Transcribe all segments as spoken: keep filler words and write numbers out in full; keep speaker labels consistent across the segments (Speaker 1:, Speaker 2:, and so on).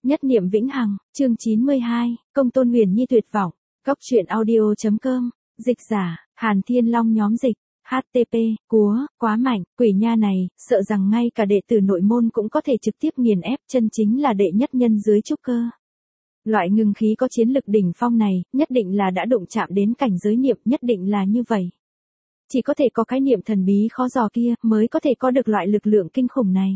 Speaker 1: Nhất niệm vĩnh hằng, chương chín mươi hai, Công Tôn Huyền Nhi tuyệt vọng. Góc truyện audio chấm com, dịch giả, Hàn Thiên Long nhóm dịch, hát tê pê, cúa, quá mạnh, quỷ nha này, sợ rằng ngay cả đệ tử nội môn cũng có thể trực tiếp nghiền ép, chân chính là đệ nhất nhân dưới trúc cơ. Loại ngưng khí có chiến lực đỉnh phong này, nhất định là đã đụng chạm đến cảnh giới niệm, nhất định là như vậy. Chỉ có thể có cái niệm thần bí khó dò kia, mới có thể có được loại lực lượng kinh khủng này.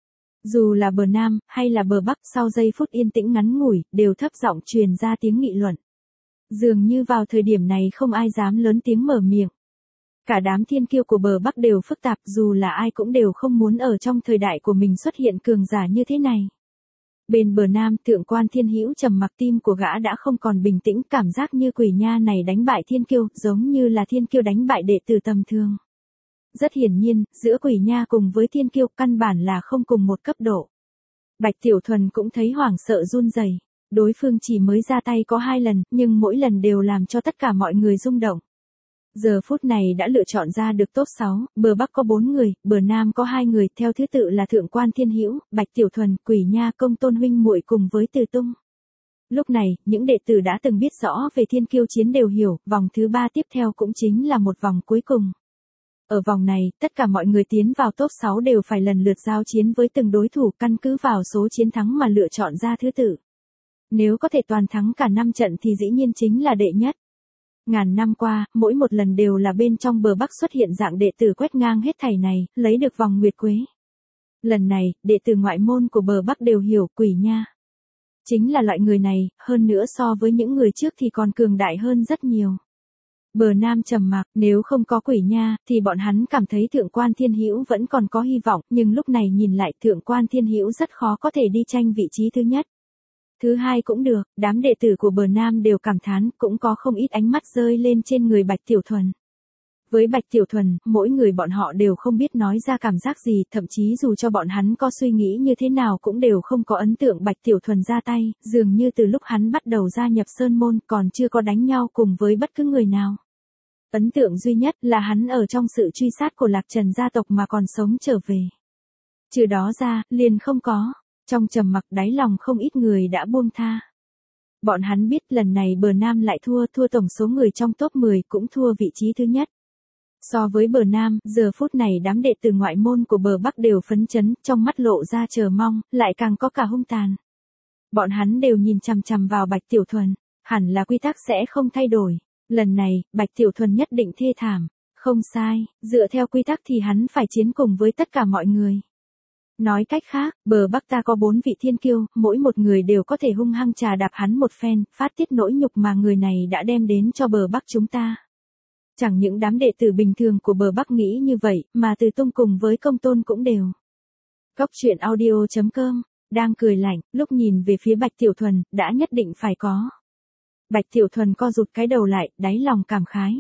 Speaker 1: Dù là bờ Nam, hay là bờ Bắc, sau giây phút yên tĩnh ngắn ngủi, đều thấp giọng truyền ra tiếng nghị luận. Dường như vào thời điểm này không ai dám lớn tiếng mở miệng. Cả đám thiên kiêu của bờ Bắc đều phức tạp, dù là ai cũng đều không muốn ở trong thời đại của mình xuất hiện cường giả như thế này. Bên bờ Nam, Thượng Quan Thiên Hữu trầm mặc, tim của gã đã không còn bình tĩnh, cảm giác như quỷ nha này đánh bại thiên kiêu, giống như là thiên kiêu đánh bại đệ tử tầm thường. Rất hiển nhiên, giữa quỷ nha cùng với thiên kiêu căn bản là không cùng một cấp độ. Bạch Tiểu Thuần cũng thấy hoảng sợ run rẩy. Đối phương chỉ mới ra tay có hai lần, nhưng mỗi lần đều làm cho tất cả mọi người rung động. Giờ phút này đã lựa chọn ra được top sáu, bờ Bắc có bốn người, bờ Nam có hai người, theo thứ tự là Thượng Quan Thiên Hữu, Bạch Tiểu Thuần, Quỷ Nha, Công Tôn huynh muội cùng với Từ Tung. Lúc này, những đệ tử đã từng biết rõ về thiên kiêu chiến đều hiểu, vòng thứ ba tiếp theo cũng chính là một vòng cuối cùng. Ở vòng này, tất cả mọi người tiến vào top sáu đều phải lần lượt giao chiến với từng đối thủ, căn cứ vào số chiến thắng mà lựa chọn ra thứ tự. Nếu có thể toàn thắng cả năm trận thì dĩ nhiên chính là đệ nhất. Ngàn năm qua, mỗi một lần đều là bên trong bờ Bắc xuất hiện dạng đệ tử quét ngang hết thảy này, lấy được vòng nguyệt quế. Lần này, đệ tử ngoại môn của bờ Bắc đều hiểu, Quỷ Nha chính là loại người này, hơn nữa so với những người trước thì còn cường đại hơn rất nhiều. Bờ Nam trầm mặc, nếu không có Quỷ Nha, thì bọn hắn cảm thấy Thượng Quan Thiên Hữu vẫn còn có hy vọng, nhưng lúc này nhìn lại Thượng Quan Thiên Hữu rất khó có thể đi tranh vị trí thứ nhất. Thứ hai cũng được, đám đệ tử của bờ Nam đều cảm thán, cũng có không ít ánh mắt rơi lên trên người Bạch Tiểu Thuần. Với Bạch Tiểu Thuần, mỗi người bọn họ đều không biết nói ra cảm giác gì, thậm chí dù cho bọn hắn có suy nghĩ như thế nào cũng đều không có ấn tượng Bạch Tiểu Thuần ra tay, dường như từ lúc hắn bắt đầu gia nhập Sơn Môn còn chưa có đánh nhau cùng với bất cứ người nào. Ấn tượng duy nhất là hắn ở trong sự truy sát của Lạc Trần gia tộc mà còn sống trở về. Trừ đó ra, liền không có. Trong trầm mặc đáy lòng không ít người đã buông tha. Bọn hắn biết lần này bờ Nam lại thua, thua tổng số người trong top mười cũng thua vị trí thứ nhất. So với bờ Nam, giờ phút này đám đệ tử ngoại môn của bờ Bắc đều phấn chấn, trong mắt lộ ra chờ mong, lại càng có cả hung tàn. Bọn hắn đều nhìn chằm chằm vào Bạch Tiểu Thuần, hẳn là quy tắc sẽ không thay đổi. Lần này, Bạch Tiểu Thuần nhất định thê thảm. Không sai, dựa theo quy tắc thì hắn phải chiến cùng với tất cả mọi người. Nói cách khác, bờ Bắc ta có bốn vị thiên kiêu, mỗi một người đều có thể hung hăng trà đạp hắn một phen, phát tiết nỗi nhục mà người này đã đem đến cho bờ Bắc chúng ta. Chẳng những đám đệ tử bình thường của bờ Bắc nghĩ như vậy, mà Từ Tung cùng với Công Tôn cũng đều. Góc truyện audio chấm com, đang cười lạnh, lúc nhìn về phía Bạch Tiểu Thuần, đã nhất định phải có. Bạch Tiểu Thuần co rụt cái đầu lại, đáy lòng cảm khái.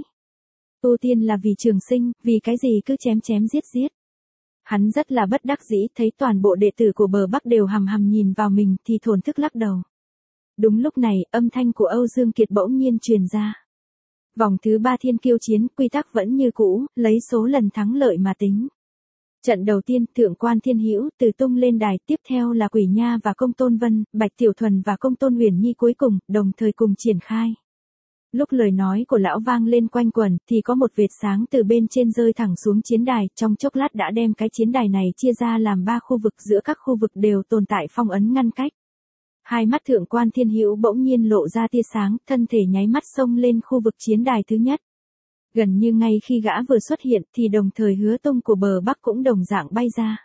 Speaker 1: Ưu tiên là vì trường sinh, vì cái gì cứ chém chém giết giết. Hắn rất là bất đắc dĩ, thấy toàn bộ đệ tử của bờ Bắc đều hằm hằm nhìn vào mình thì thổn thức lắc đầu. Đúng lúc này, âm thanh của Âu Dương Kiệt bỗng nhiên truyền ra. Vòng thứ ba thiên kiêu chiến, quy tắc vẫn như cũ, lấy số lần thắng lợi mà tính. Trận đầu tiên, Thượng Quan Thiên Hữu, Từ Tung lên đài, tiếp theo là Quỷ Nha và Công Tôn Vân, Bạch Tiểu Thuần và Công Tôn Huyền Nhi cuối cùng, đồng thời cùng triển khai. Lúc lời nói của lão vang lên quanh quẩn, thì có một vệt sáng từ bên trên rơi thẳng xuống chiến đài, trong chốc lát đã đem cái chiến đài này chia ra làm ba khu vực, giữa các khu vực đều tồn tại phong ấn ngăn cách. Hai mắt Thượng Quan Thiên Hữu bỗng nhiên lộ ra tia sáng, thân thể nháy mắt xông lên khu vực chiến đài thứ nhất. Gần như ngay khi gã vừa xuất hiện thì đồng thời Hứa Tung của bờ Bắc cũng đồng dạng bay ra.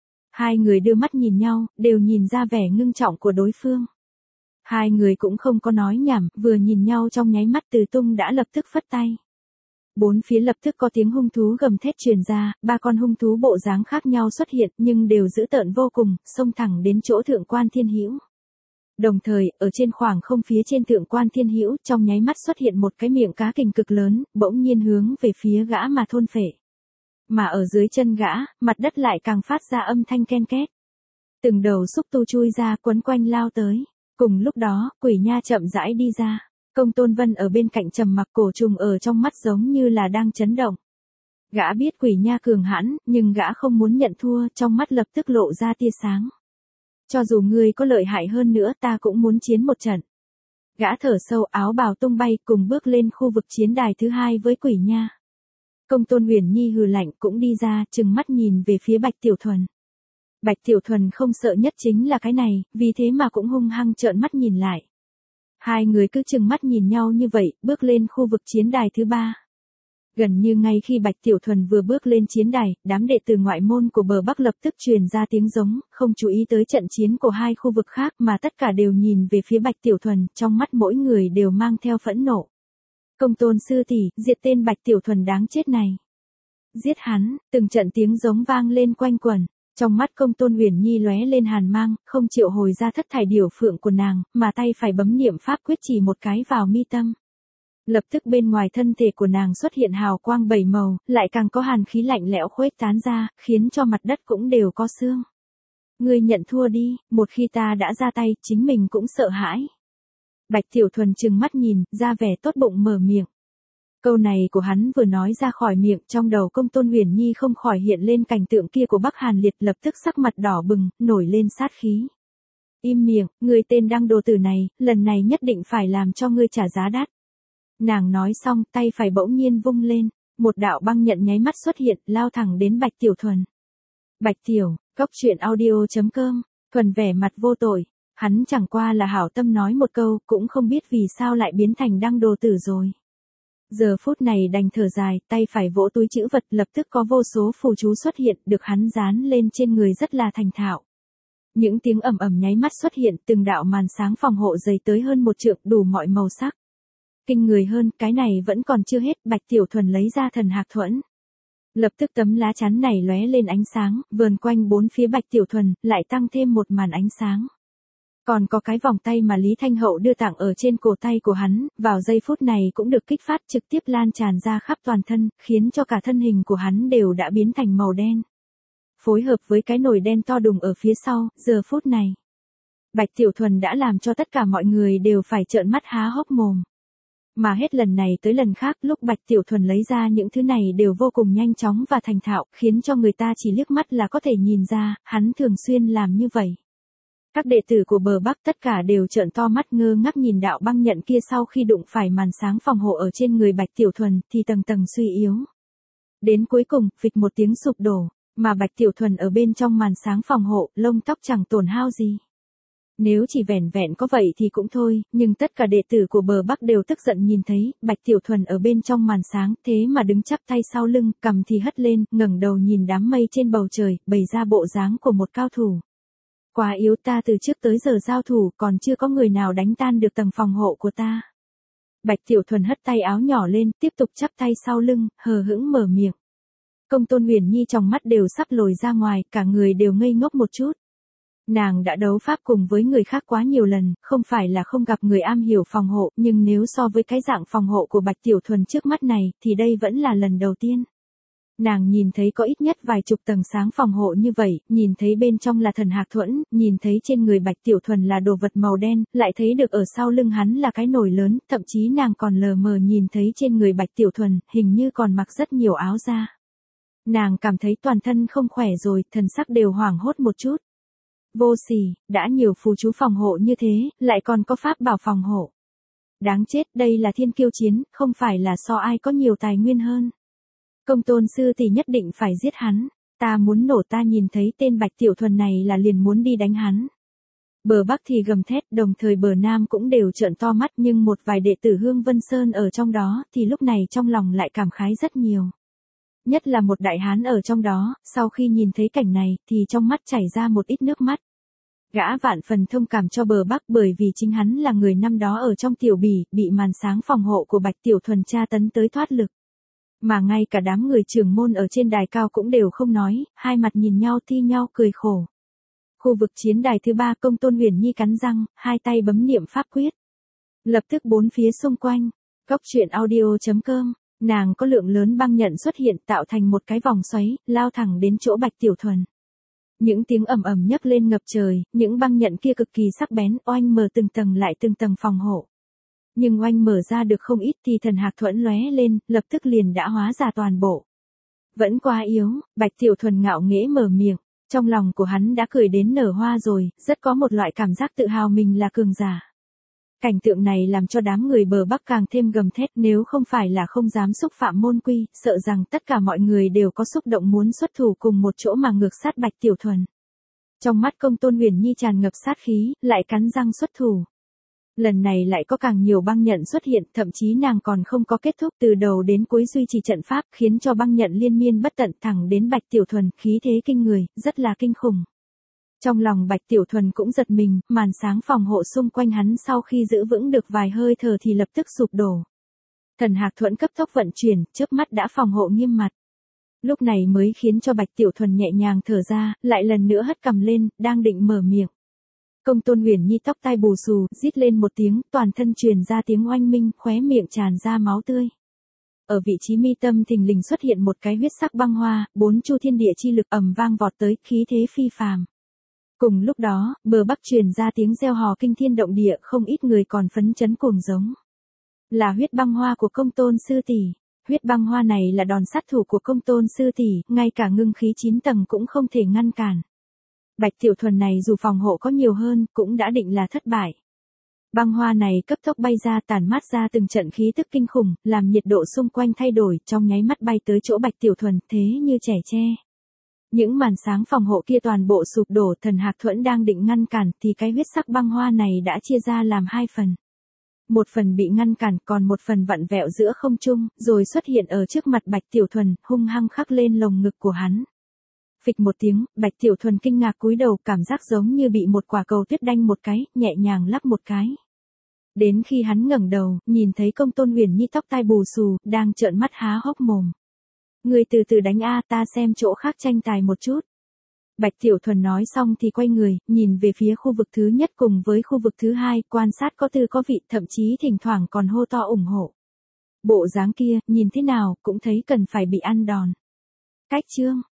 Speaker 1: Hai người đưa mắt nhìn nhau, đều nhìn ra vẻ ngưng trọng của đối phương. Hai người cũng không có nói nhảm, vừa nhìn nhau trong nháy mắt Từ Tung đã lập tức phất tay. Bốn phía lập tức có tiếng hung thú gầm thét truyền ra, ba con hung thú bộ dáng khác nhau xuất hiện nhưng đều dữ tợn vô cùng, xông thẳng đến chỗ Thượng Quan Thiên Hữu. Đồng thời, ở trên khoảng không phía trên Thượng Quan Thiên Hữu trong nháy mắt xuất hiện một cái miệng cá kình cực lớn, bỗng nhiên hướng về phía gã mà thôn phệ. Mà ở dưới chân gã, mặt đất lại càng phát ra âm thanh ken két. Từng đầu xúc tu chui ra quấn quanh lao tới. Cùng lúc đó, Quỷ Nha chậm rãi đi ra. Công Tôn Vân ở bên cạnh trầm mặc, cổ trùng ở trong mắt giống như là đang chấn động. Gã biết Quỷ Nha cường hãn, nhưng gã không muốn nhận thua, trong mắt lập tức lộ ra tia sáng. Cho dù ngươi có lợi hại hơn nữa ta cũng muốn chiến một trận. Gã thở sâu, áo bào tung bay, cùng bước lên khu vực chiến đài thứ hai với Quỷ Nha. Công Tôn Huyền Nhi hừ lạnh cũng đi ra, trừng mắt nhìn về phía Bạch Tiểu Thuần. Bạch Tiểu Thuần không sợ nhất chính là cái này, vì thế mà cũng hung hăng trợn mắt nhìn lại. Hai người cứ trừng mắt nhìn nhau như vậy, bước lên khu vực chiến đài thứ ba. Gần như ngay khi Bạch Tiểu Thuần vừa bước lên chiến đài, đám đệ tử ngoại môn của bờ Bắc lập tức truyền ra tiếng giống, không chú ý tới trận chiến của hai khu vực khác mà tất cả đều nhìn về phía Bạch Tiểu Thuần, trong mắt mỗi người đều mang theo phẫn nộ. Công Tôn sư tỷ, diệt tên Bạch Tiểu Thuần đáng chết này. Giết hắn, từng trận tiếng giống vang lên quanh quẩn. Trong mắt Công Tôn Huyền Nhi lóe lên hàn mang, không chịu hồi ra thất thải điểu phượng của nàng, mà tay phải bấm niệm pháp quyết chỉ một cái vào mi tâm. Lập tức bên ngoài thân thể của nàng xuất hiện hào quang bảy màu, lại càng có hàn khí lạnh lẽo khuếch tán ra, khiến cho mặt đất cũng đều có xương. Ngươi nhận thua đi, một khi ta đã ra tay, chính mình cũng sợ hãi. Bạch Tiểu Thuần trừng mắt nhìn, ra vẻ tốt bụng mở miệng. Câu này của hắn vừa nói ra khỏi miệng, trong đầu Công Tôn Huyền Nhi không khỏi hiện lên cảnh tượng kia của Bắc Hàn Liệt, lập tức sắc mặt đỏ bừng, nổi lên sát khí. Im miệng, ngươi tên đăng đồ tử này, lần này nhất định phải làm cho ngươi trả giá đắt. Nàng nói xong, tay phải bỗng nhiên vung lên, một đạo băng nhận nháy mắt xuất hiện, lao thẳng đến Bạch Tiểu Thuần. Bạch Tiểu, Cốc Truyện Audio chấm com, Thuần vẻ mặt vô tội, hắn chẳng qua là hảo tâm nói một câu, cũng không biết vì sao lại biến thành đăng đồ tử rồi. Giờ phút này đành thở dài, tay phải vỗ túi trữ vật, lập tức có vô số phù chú xuất hiện, được hắn dán lên trên người rất là thành thạo. Những tiếng ầm ầm nháy mắt xuất hiện, từng đạo màn sáng phòng hộ dày tới hơn một trượng, đủ mọi màu sắc. Kinh người hơn, cái này vẫn còn chưa hết, Bạch Tiểu Thuần lấy ra thần hạc thuẫn. Lập tức tấm lá chắn này lóe lên ánh sáng, vờn quanh bốn phía Bạch Tiểu Thuần, lại tăng thêm một màn ánh sáng. Còn có cái vòng tay mà Lý Thanh Hậu đưa tặng ở trên cổ tay của hắn, vào giây phút này cũng được kích phát trực tiếp lan tràn ra khắp toàn thân, khiến cho cả thân hình của hắn đều đã biến thành màu đen. Phối hợp với cái nồi đen to đùng ở phía sau, giờ phút này. Bạch Tiểu Thuần đã làm cho tất cả mọi người đều phải trợn mắt há hốc mồm. Mà hết lần này tới lần khác, lúc Bạch Tiểu Thuần lấy ra những thứ này đều vô cùng nhanh chóng và thành thạo, khiến cho người ta chỉ liếc mắt là có thể nhìn ra, hắn thường xuyên làm như vậy. Các đệ tử của bờ Bắc tất cả đều trợn to mắt ngơ ngác nhìn đạo băng nhận kia, sau khi đụng phải màn sáng phòng hộ ở trên người Bạch Tiểu Thuần thì tầng tầng suy yếu. Đến cuối cùng, phịch một tiếng sụp đổ, mà Bạch Tiểu Thuần ở bên trong màn sáng phòng hộ, lông tóc chẳng tổn hao gì. Nếu chỉ vẻn vẹn có vậy thì cũng thôi, nhưng tất cả đệ tử của bờ Bắc đều tức giận nhìn thấy, Bạch Tiểu Thuần ở bên trong màn sáng, thế mà đứng chắp tay sau lưng, cằm thì hất lên, ngẩng đầu nhìn đám mây trên bầu trời, bày ra bộ dáng của một cao thủ. Quá yếu, ta từ trước tới giờ giao thủ, còn chưa có người nào đánh tan được tầng phòng hộ của ta. Bạch Tiểu Thuần hất tay áo nhỏ lên, tiếp tục chắp tay sau lưng, hờ hững mở miệng. Công Tôn Huyền Nhi trong mắt đều sắp lồi ra ngoài, cả người đều ngây ngốc một chút. Nàng đã đấu pháp cùng với người khác quá nhiều lần, không phải là không gặp người am hiểu phòng hộ, nhưng nếu so với cái dạng phòng hộ của Bạch Tiểu Thuần trước mắt này, thì đây vẫn là lần đầu tiên. Nàng nhìn thấy có ít nhất vài chục tầng sáng phòng hộ như vậy, nhìn thấy bên trong là thần hạc thuẫn, nhìn thấy trên người Bạch Tiểu Thuần là đồ vật màu đen, lại thấy được ở sau lưng hắn là cái nồi lớn, thậm chí nàng còn lờ mờ nhìn thấy trên người Bạch Tiểu Thuần, hình như còn mặc rất nhiều áo da. Nàng cảm thấy toàn thân không khỏe rồi, thần sắc đều hoảng hốt một chút. Vô sỉ, đã nhiều phù chú phòng hộ như thế, lại còn có pháp bảo phòng hộ. Đáng chết, đây là thiên kiêu chiến, không phải là so ai có nhiều tài nguyên hơn. Công Tôn sư thì nhất định phải giết hắn, ta muốn nổ, ta nhìn thấy tên Bạch Tiểu Thuần này là liền muốn đi đánh hắn. Bờ Bắc thì gầm thét, đồng thời bờ Nam cũng đều trợn to mắt, nhưng một vài đệ tử Hương Vân Sơn ở trong đó, thì lúc này trong lòng lại cảm khái rất nhiều. Nhất là một đại hán ở trong đó, sau khi nhìn thấy cảnh này, thì trong mắt chảy ra một ít nước mắt. Gã vạn phần thông cảm cho bờ Bắc, bởi vì chính hắn là người năm đó ở trong tiểu bỉ, bị màn sáng phòng hộ của Bạch Tiểu Thuần tra tấn tới thoát lực. Mà ngay cả đám người trưởng môn ở trên đài cao cũng đều không nói, hai mặt nhìn nhau thi nhau cười khổ. Khu vực chiến đài thứ ba, Công Tôn Huyền Nhi cắn răng, hai tay bấm niệm pháp quyết. Lập tức bốn phía xung quanh, Cốc Truyện Audio chấm com, nàng có lượng lớn băng nhận xuất hiện, tạo thành một cái vòng xoáy, lao thẳng đến chỗ Bạch Tiểu Thuần. Những tiếng ầm ầm nhấc lên ngập trời, những băng nhận kia cực kỳ sắc bén, oanh mở từng tầng lại từng tầng phòng hộ. Nhưng oanh mở ra được không ít thì thần hạc thuẫn lóe lên, lập tức liền đã hóa ra toàn bộ. Vẫn quá yếu, Bạch Tiểu Thuần ngạo nghễ mở miệng, Trong lòng của hắn đã cười đến nở hoa rồi, rất có một loại cảm giác tự hào mình là cường giả. Cảnh tượng này làm cho đám người bờ Bắc càng thêm gầm thét, nếu không phải là không dám xúc phạm môn quy, sợ rằng tất cả mọi người đều có xúc động muốn xuất thủ cùng một chỗ mà ngược sát Bạch Tiểu Thuần. Trong mắt Công Tôn Huyền Nhi tràn ngập sát khí, lại cắn răng xuất thủ. Lần này lại có càng nhiều băng nhận xuất hiện, thậm chí nàng còn không có kết thúc, từ đầu đến cuối duy trì trận pháp, khiến cho băng nhận liên miên bất tận thẳng đến Bạch Tiểu Thuần, khí thế kinh người, rất là kinh khủng. Trong lòng Bạch Tiểu Thuần cũng giật mình, màn sáng phòng hộ xung quanh hắn sau khi giữ vững được vài hơi thở thì lập tức sụp đổ. Thần Hạc Thuẫn cấp tốc vận chuyển, chớp mắt đã phòng hộ nghiêm mặt. Lúc này mới khiến cho Bạch Tiểu Thuần nhẹ nhàng thở ra, lại lần nữa hất cằm lên, đang định mở miệng. Công Tôn Huyền Nhi tóc tai bù xù, rít lên một tiếng, toàn thân truyền ra tiếng oanh minh, khóe miệng tràn ra máu tươi. Ở vị trí mi tâm thình lình xuất hiện một cái huyết sắc băng hoa, bốn chu thiên địa chi lực ầm vang vọt tới, khí thế phi phàm. Cùng lúc đó, bờ Bắc truyền ra tiếng reo hò kinh thiên động địa, không ít người còn phấn chấn cuồng giống. Là huyết băng hoa của Công Tôn sư tỷ. Huyết băng hoa này là đòn sát thủ của Công Tôn sư tỷ, ngay cả ngưng khí chín tầng cũng không thể ngăn cản. Bạch Tiểu Thuần này dù phòng hộ có nhiều hơn, cũng đã định là thất bại. Băng hoa này cấp tốc bay ra, tản mát ra từng trận khí tức kinh khủng, làm nhiệt độ xung quanh thay đổi, trong nháy mắt bay tới chỗ Bạch Tiểu Thuần, thế như trẻ tre. Những màn sáng phòng hộ kia toàn bộ sụp đổ, Thần Hạc Thuẫn đang định ngăn cản thì cái huyết sắc băng hoa này đã chia ra làm hai phần. Một phần bị ngăn cản, còn một phần vặn vẹo giữa không trung, rồi xuất hiện ở trước mặt Bạch Tiểu Thuần, hung hăng khắc lên lồng ngực của hắn. Phịch một tiếng, Bạch Tiểu Thuần kinh ngạc cúi đầu, cảm giác giống như bị một quả cầu tuyết đanh một cái, nhẹ nhàng lắp một cái. Đến khi hắn ngẩng đầu, nhìn thấy Công Tôn Huyền Nhi tóc tai bù xù, đang trợn mắt há hốc mồm. Người từ từ đánh a, ta xem chỗ khác tranh tài một chút. Bạch Tiểu Thuần nói xong thì quay người, nhìn về phía khu vực thứ nhất cùng với khu vực thứ hai, quan sát có tư có vị, thậm chí thỉnh thoảng còn hô to ủng hộ. Bộ dáng kia, nhìn thế nào, cũng thấy cần phải bị ăn đòn. Cách chương.